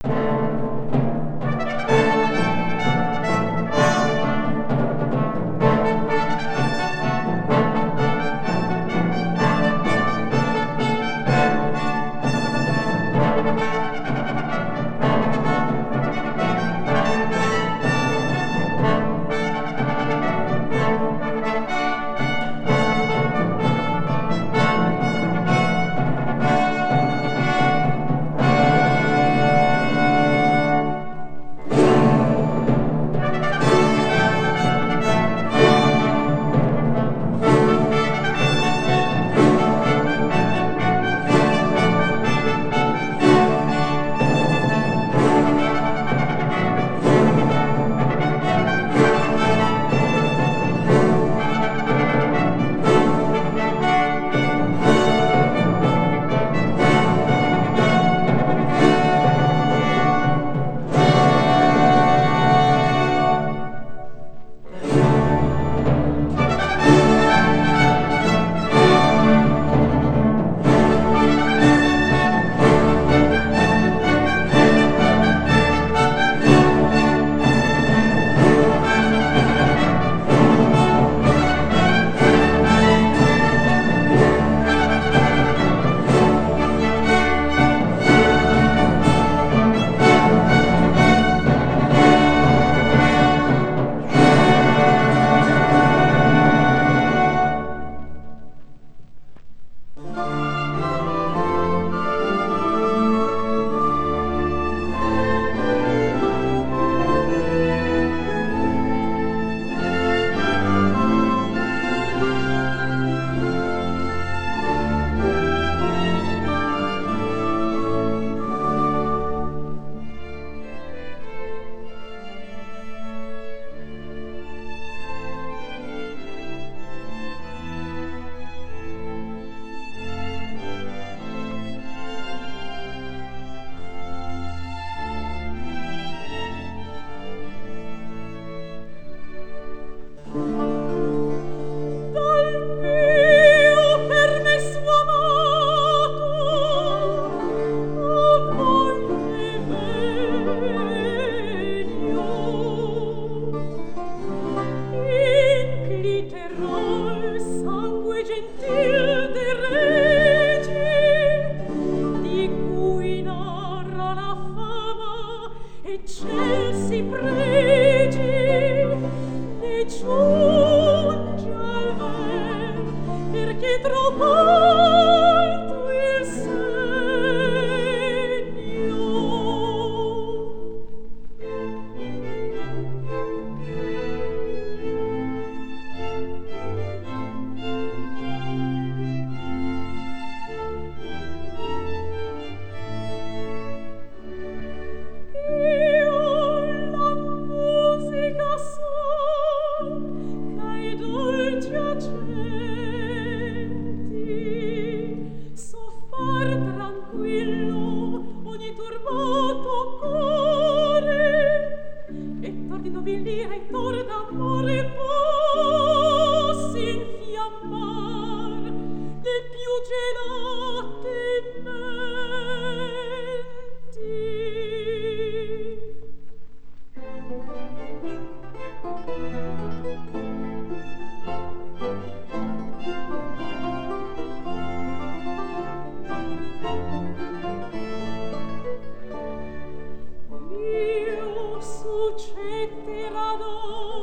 Io succederò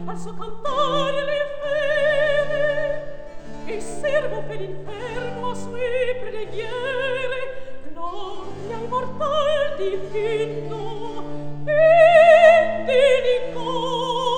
al suo cantare le fere, e servo per l'inferno a sue preghiere, gloria immortal divino e delicona.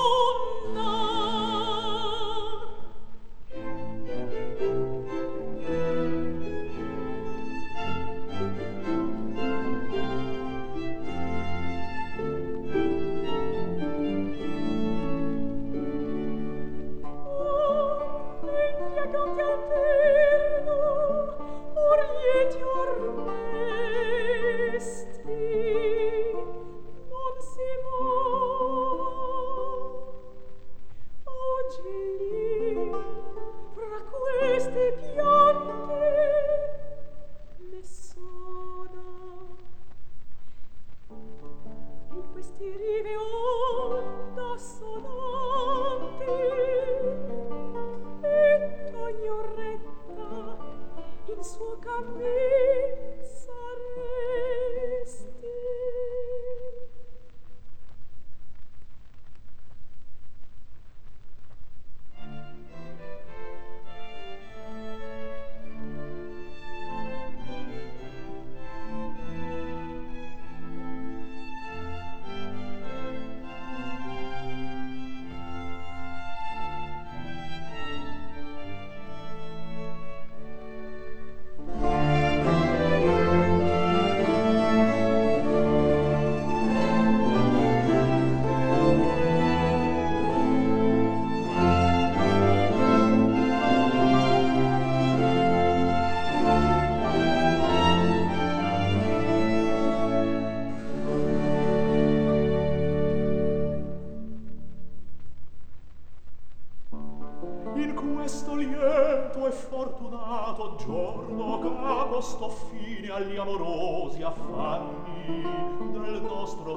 In questo lieto e fortunato giorno che sto fine agli amorosi affanni del nostro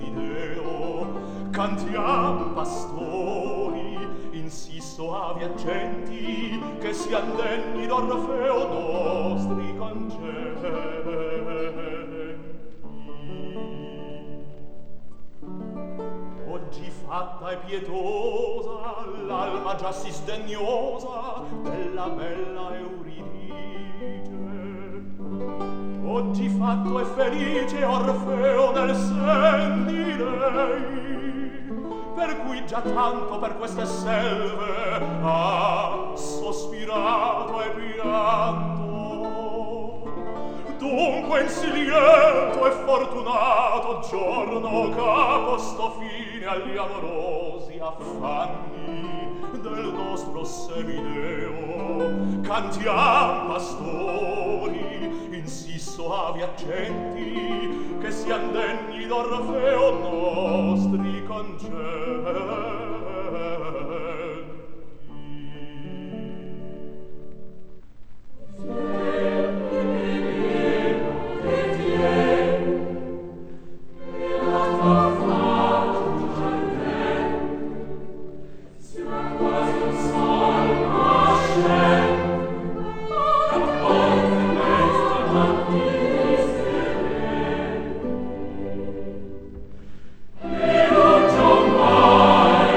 semideo, cantiam pastori in sì soavi accenti che sian degni d'Orfeo nostri concerti. Oggi fatta e pietosa l'alma già si sdegnosa della bella Euridice. Oggi fatto e felice Orfeo nel sen di lei, per cui già tanto per queste selve ha sospirato e pianto. Dunque in sì lieto e fortunato giorno che sto fine agli amorosi affanni del nostro semideo, cantiam pastori in sì soavi accenti che sian degni d'Orfeo nostri concerti. Io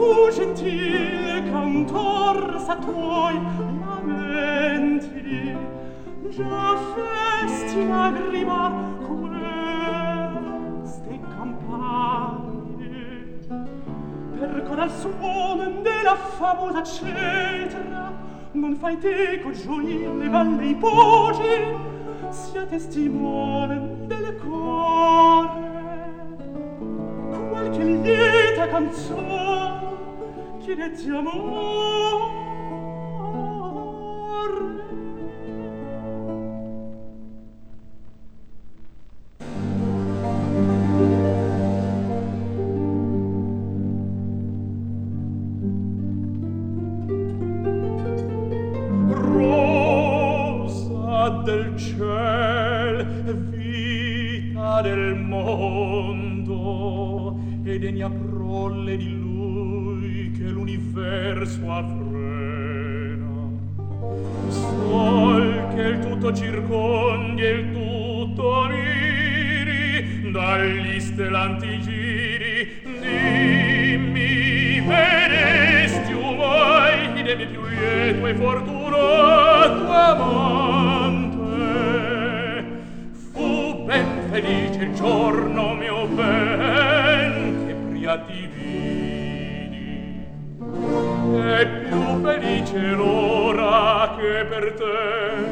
tu gentil cantor sa tuoi lamenti già festi lagrima queste campagne per coral suono della famosa cetra non fai teco gioire valle i pogi sia testimone del cuore qualche lieta canzone chiedeti amore del ciel, vita del mondo, e degna prolle di lui che l'universo affrena. Sol che il tutto circondi e il tutto miri, dagli stellanti giri, dimmi, vedesti umai de mie più lieto e fortunato amante? Felice il giorno mio ben che pria ti vidi e più felice l'ora che per te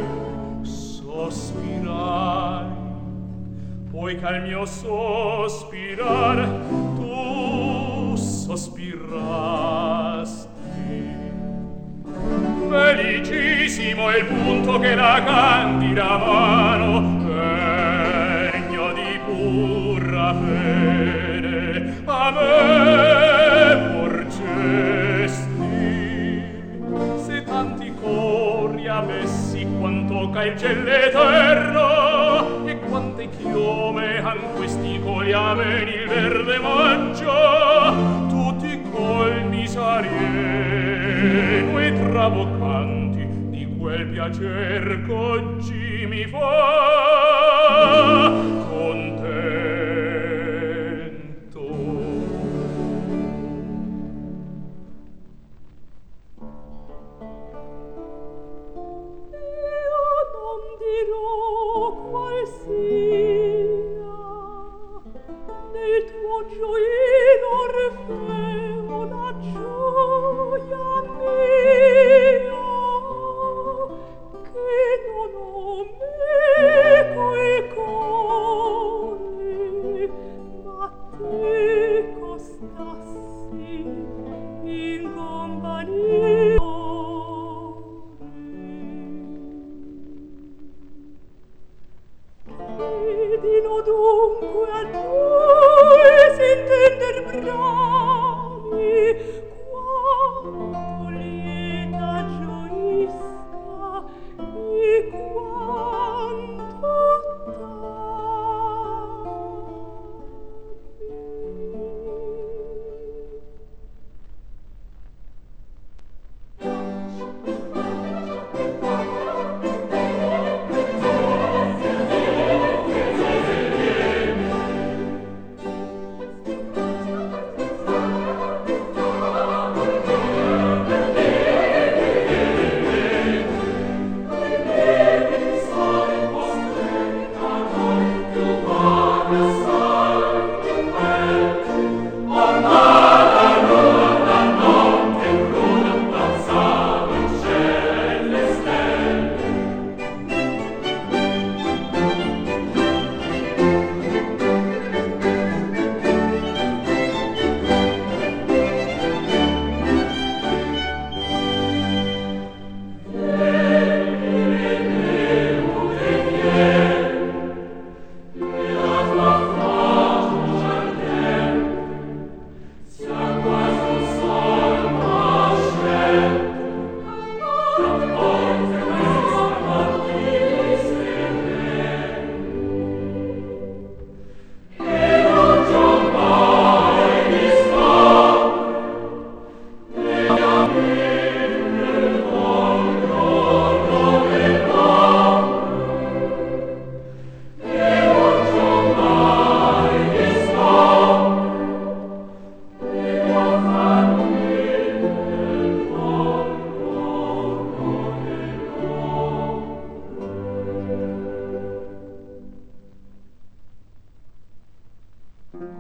sospirai poi che al mio sospirar tu sospirasti. Felicissimo è il punto che la candida mano pura fede a me porgesti se tanti cori avessi quanto ca il ciel eterno e quante chiome han questi coli amen il verde maggio tutti colmi saremo e traboccanti di quel piacer qu'oggi mi fa contento. Io non dirò qual sia nel tuo gioino orfeo la gioia mia che non ho meco e core ma te costassi in compagnia Credilo dunque a noi s'intender bravo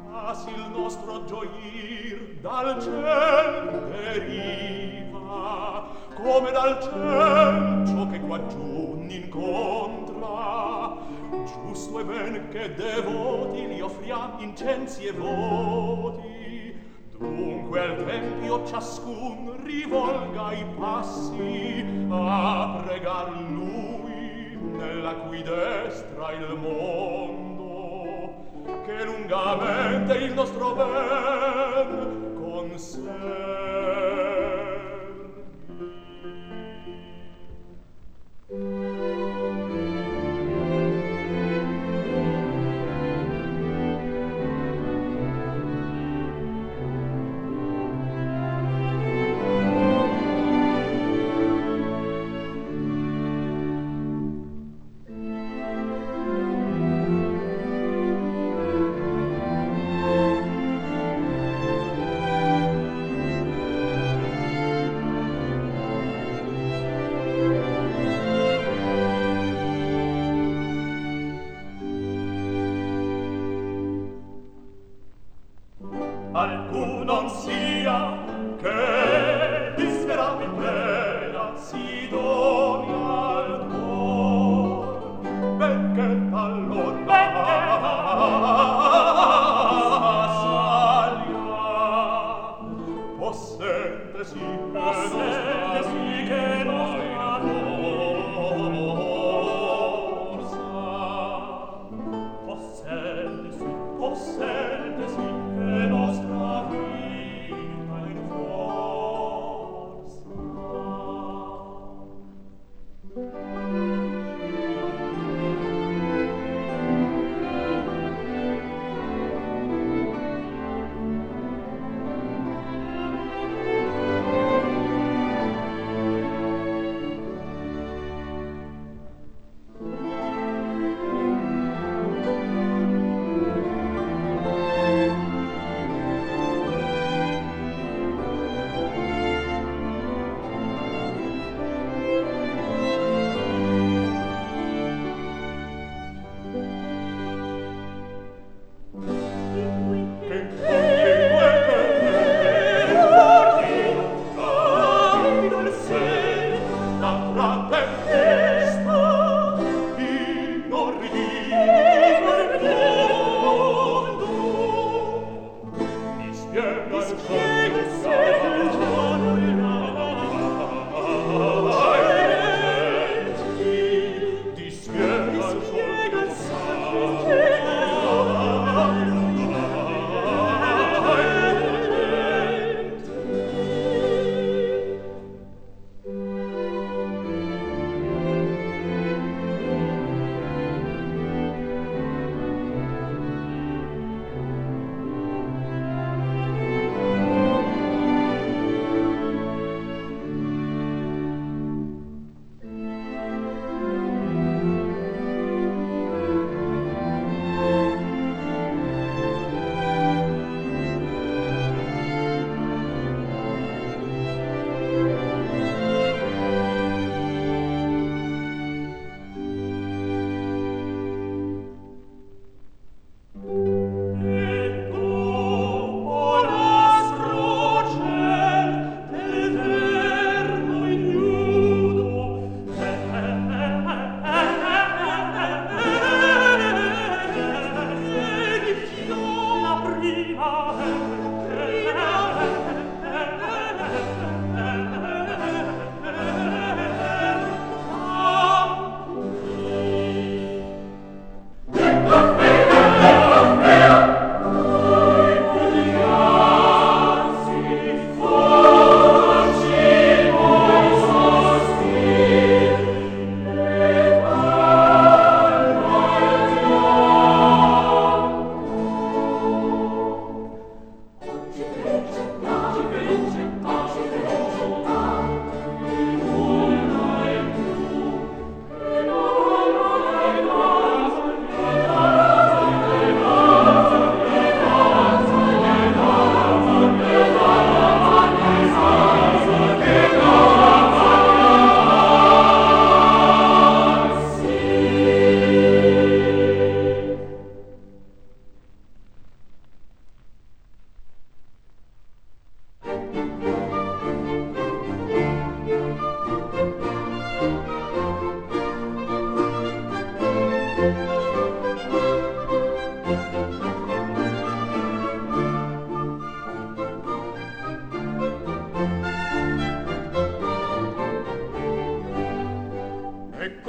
Ah, sì, il nostro gioir dal ciel deriva, come dal ciel ciò che quaggiù n'incontra. Giusto e ben che devoti li offriam incensi e voti. Dunque al tempio ciascun rivolga i passi a pregar lui nella cui destra il mondo, che lungamente il nostro ben conservi. Alcun non sia che disperato in pena si doni al cor, benché sallia, possentesi che nostra forza, possentesi che nostra vita in forza.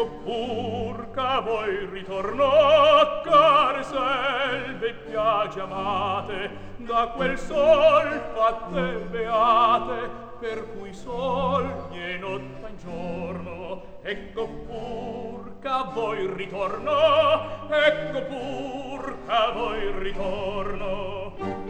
Ecco pur che voi ritornò, care selve piagge amate, da quel sol fatte beate, per cui sol e notte in giorno. Ecco pur che voi ritornò, ecco pur che voi ritorno.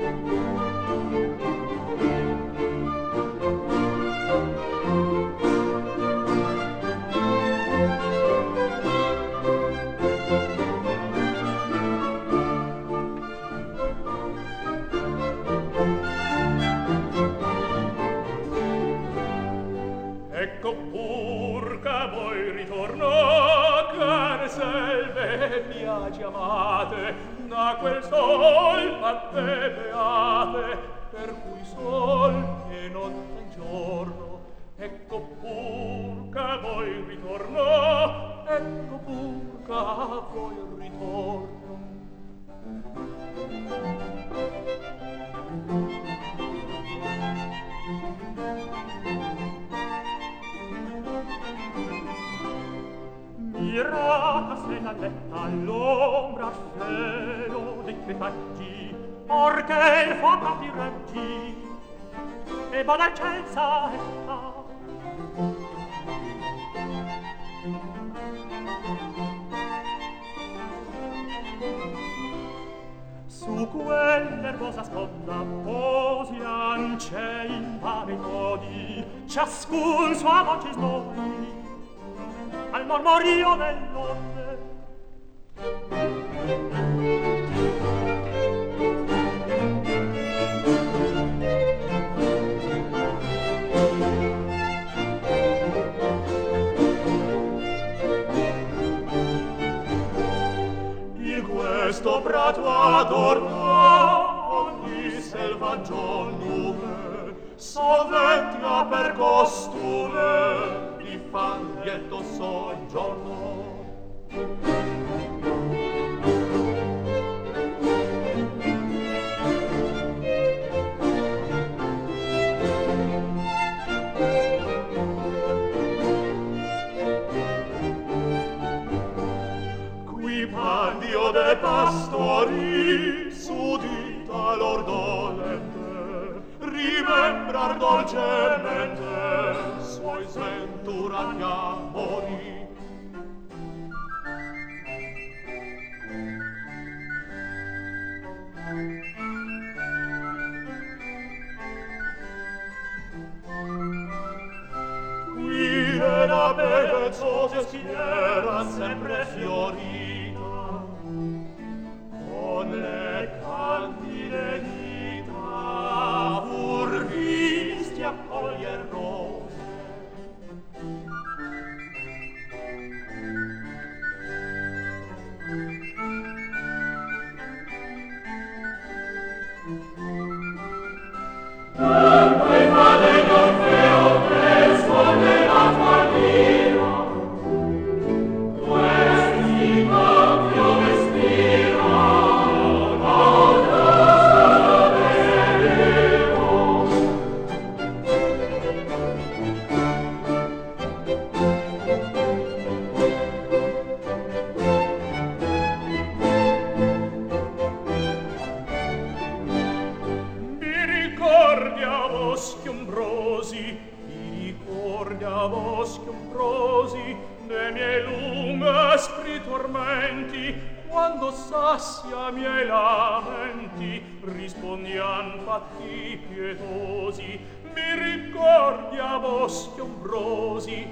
Ecco pur che voi ritornò, care selve piagge amate, da quel sol fatte beate, per cui sol e notte in giorno. Ecco pur che voi ritornò, ecco pur che voi ritorno. Mirata se la letta all'ombra cielo dei crepaggi, orché il fuoco ti reggi, e buona eccelsa etta. Su quell'erbosa sponda posi ance in vari modi, ciascun sua voce snodi al mormorio dell'onde. Il questo prato adorna ogni selvaggio nume, sovventia per costume di fan lieto soggiorno. Qui pandio de pastori sudita lor dolente, rimembrar dolcemente suoi sventurati amori. Qui la bellezzosa schiera sempre fiorita, con le candide dita furbisti a coglier rose. Quel padre d'Orfeo che suone la tua lira, questi cambio vestira, non saperemo. Mi ricordiamo schiombrosi, de miei lungaspri tormenti, quando sassia miei lamenti rispondian fatti pietosi. Mi ricordiamo schiombrosi,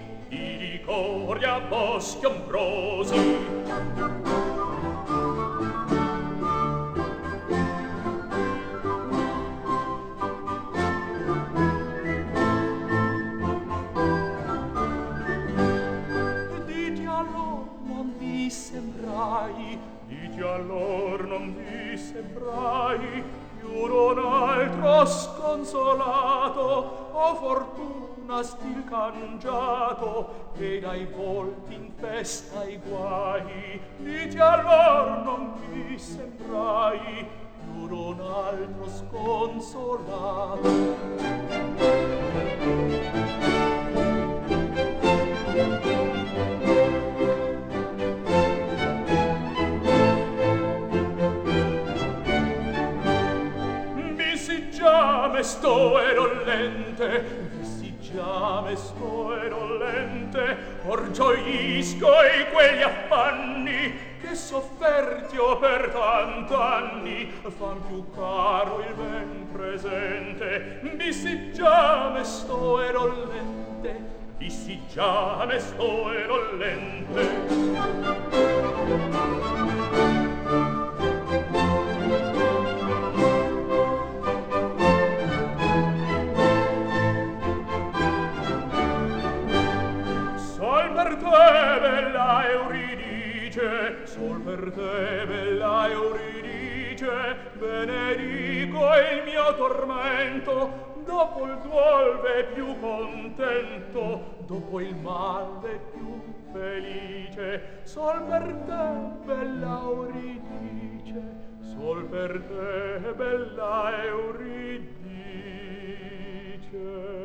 dite allor non vi sembrai più un altro sconsolato, o fortuna stil cangiato, che dai volti in festa i guai. Dite allor non vi sembrai più un altro sconsolato. già mesto e rollente, vissi già mesto e rollente, or gioisco in quegli affanni che sofferti ho per tant'anni, fan più caro il ben presente. Vissi già mesto e rollente, vissi già mesto e rollente. Per te, bella Euridice, sol per te, bella Euridice, benedico il mio tormento, dopo il duolve più contento, dopo il male più felice. Sol per te, bella Euridice, sol per te, bella Euridice.